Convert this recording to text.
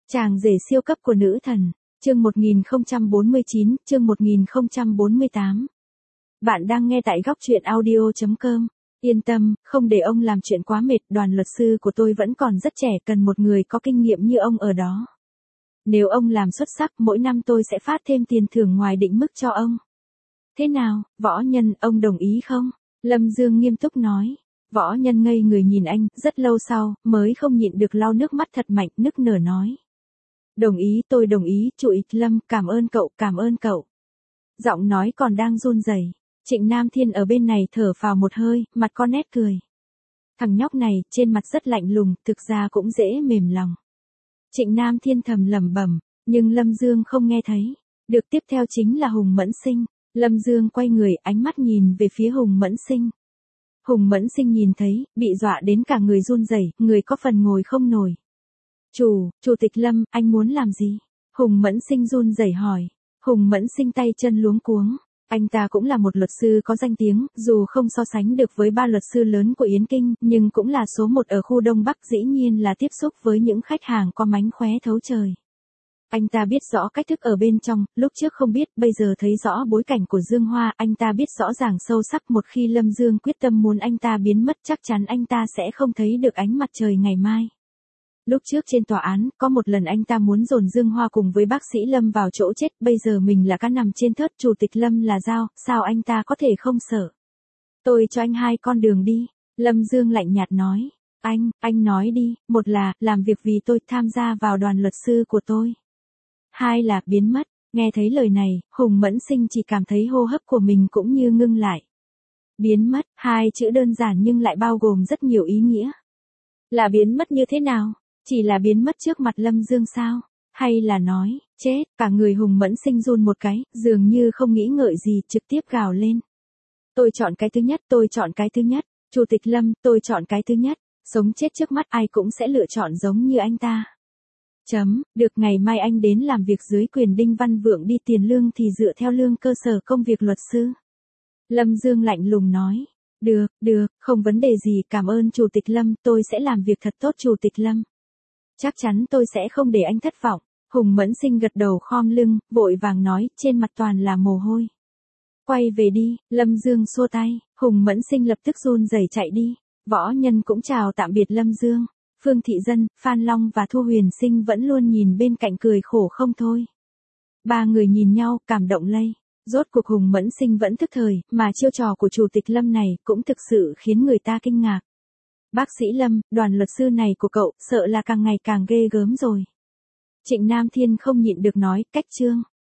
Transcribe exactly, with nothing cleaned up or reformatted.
Chàng rể siêu cấp của nữ thần, chương một nghìn không trăm bốn mươi chín, chương một nghìn không trăm bốn mươi tám. Bạn đang nghe tại góc truyện audio chấm com. Yên tâm, không để ông làm chuyện quá mệt, đoàn luật sư của tôi vẫn còn rất trẻ, cần một người có kinh nghiệm như ông ở đó. Nếu ông làm xuất sắc, mỗi năm tôi sẽ phát thêm tiền thưởng ngoài định mức cho ông. Thế nào, Võ Nhân, ông đồng ý không? Lâm Dương nghiêm túc nói. Võ Nhân ngây người nhìn anh, rất lâu sau, mới không nhịn được lau nước mắt thật mạnh, nức nở nói. Đồng ý, tôi đồng ý, chủ tịch Lâm, cảm ơn cậu, cảm ơn cậu. Giọng nói còn đang run rẩy. Trịnh Nam Thiên ở bên này thở phào một hơi, mặt có nét cười. Thằng nhóc này, trên mặt rất lạnh lùng, thực ra cũng dễ mềm lòng. Trịnh Nam Thiên thầm lẩm bẩm, nhưng Lâm Dương không nghe thấy. Được, tiếp theo chính là Hùng Mẫn Sinh. Lâm Dương quay người, ánh mắt nhìn về phía Hùng Mẫn Sinh. Hùng Mẫn Sinh nhìn thấy, bị dọa đến cả người run rẩy, người có phần ngồi không nổi. Chủ, Chủ tịch Lâm, anh muốn làm gì? Hùng Mẫn Sinh run rẩy hỏi. Hùng Mẫn Sinh tay chân luống cuống. Anh ta cũng là một luật sư có danh tiếng, dù không so sánh được với ba luật sư lớn của Yến Kinh, nhưng cũng là số một ở khu Đông Bắc, dĩ nhiên là tiếp xúc với những khách hàng có mánh khóe thấu trời. Anh ta biết rõ cách thức ở bên trong, lúc trước không biết, bây giờ thấy rõ bối cảnh của Dương Hoa, anh ta biết rõ ràng sâu sắc, một khi Lâm Dương quyết tâm muốn anh ta biến mất, chắc chắn anh ta sẽ không thấy được ánh mặt trời ngày mai. Lúc trước trên tòa án, có một lần anh ta muốn dồn Dương Hoa cùng với bác sĩ Lâm vào chỗ chết, bây giờ mình là cá nằm trên thớt, chủ tịch Lâm là dao, sao anh ta có thể không sợ? Tôi cho anh hai con đường đi, Lâm Dương lạnh nhạt nói. Anh, anh nói đi, một là, làm việc vì tôi, tham gia vào đoàn luật sư của tôi. Hai là, biến mất. Nghe thấy lời này, Hùng Mẫn Sinh chỉ cảm thấy hô hấp của mình cũng như ngưng lại. Biến mất, hai chữ đơn giản nhưng lại bao gồm rất nhiều ý nghĩa. Là biến mất như thế nào? Chỉ là biến mất trước mặt Lâm Dương sao? Hay là nói, chết, cả người Hùng Mẫn Sinh run một cái, dường như không nghĩ ngợi gì, trực tiếp gào lên. Tôi chọn cái thứ nhất, tôi chọn cái thứ nhất. Chủ tịch Lâm, tôi chọn cái thứ nhất. Sống chết trước mắt ai cũng sẽ lựa chọn giống như anh ta. Chấm, được, ngày mai anh đến làm việc dưới quyền Đinh Văn Vượng đi, tiền lương thì dựa theo lương cơ sở công việc luật sư. Lâm Dương lạnh lùng nói. Được, được, không vấn đề gì, cảm ơn Chủ tịch Lâm, tôi sẽ làm việc thật tốt Chủ tịch Lâm. Chắc chắn tôi sẽ không để anh thất vọng. Hùng Mẫn Sinh gật đầu khom lưng, vội vàng nói, trên mặt toàn là mồ hôi. Quay về đi, Lâm Dương xua tay, Hùng Mẫn Sinh lập tức run rẩy chạy đi. Võ Nhân cũng chào tạm biệt Lâm Dương. Phương Thị Dân, Phan Long và Thu Huyền Sinh vẫn luôn nhìn bên cạnh cười khổ không thôi. Ba người nhìn nhau, cảm động lây. Rốt cuộc Hùng Mẫn Sinh vẫn thức thời, mà chiêu trò của Chủ tịch Lâm này cũng thực sự khiến người ta kinh ngạc. Bác sĩ Lâm, đoàn luật sư này của cậu, sợ là càng ngày càng ghê gớm rồi. Trịnh Nam Thiên không nhịn được nói, cách chương.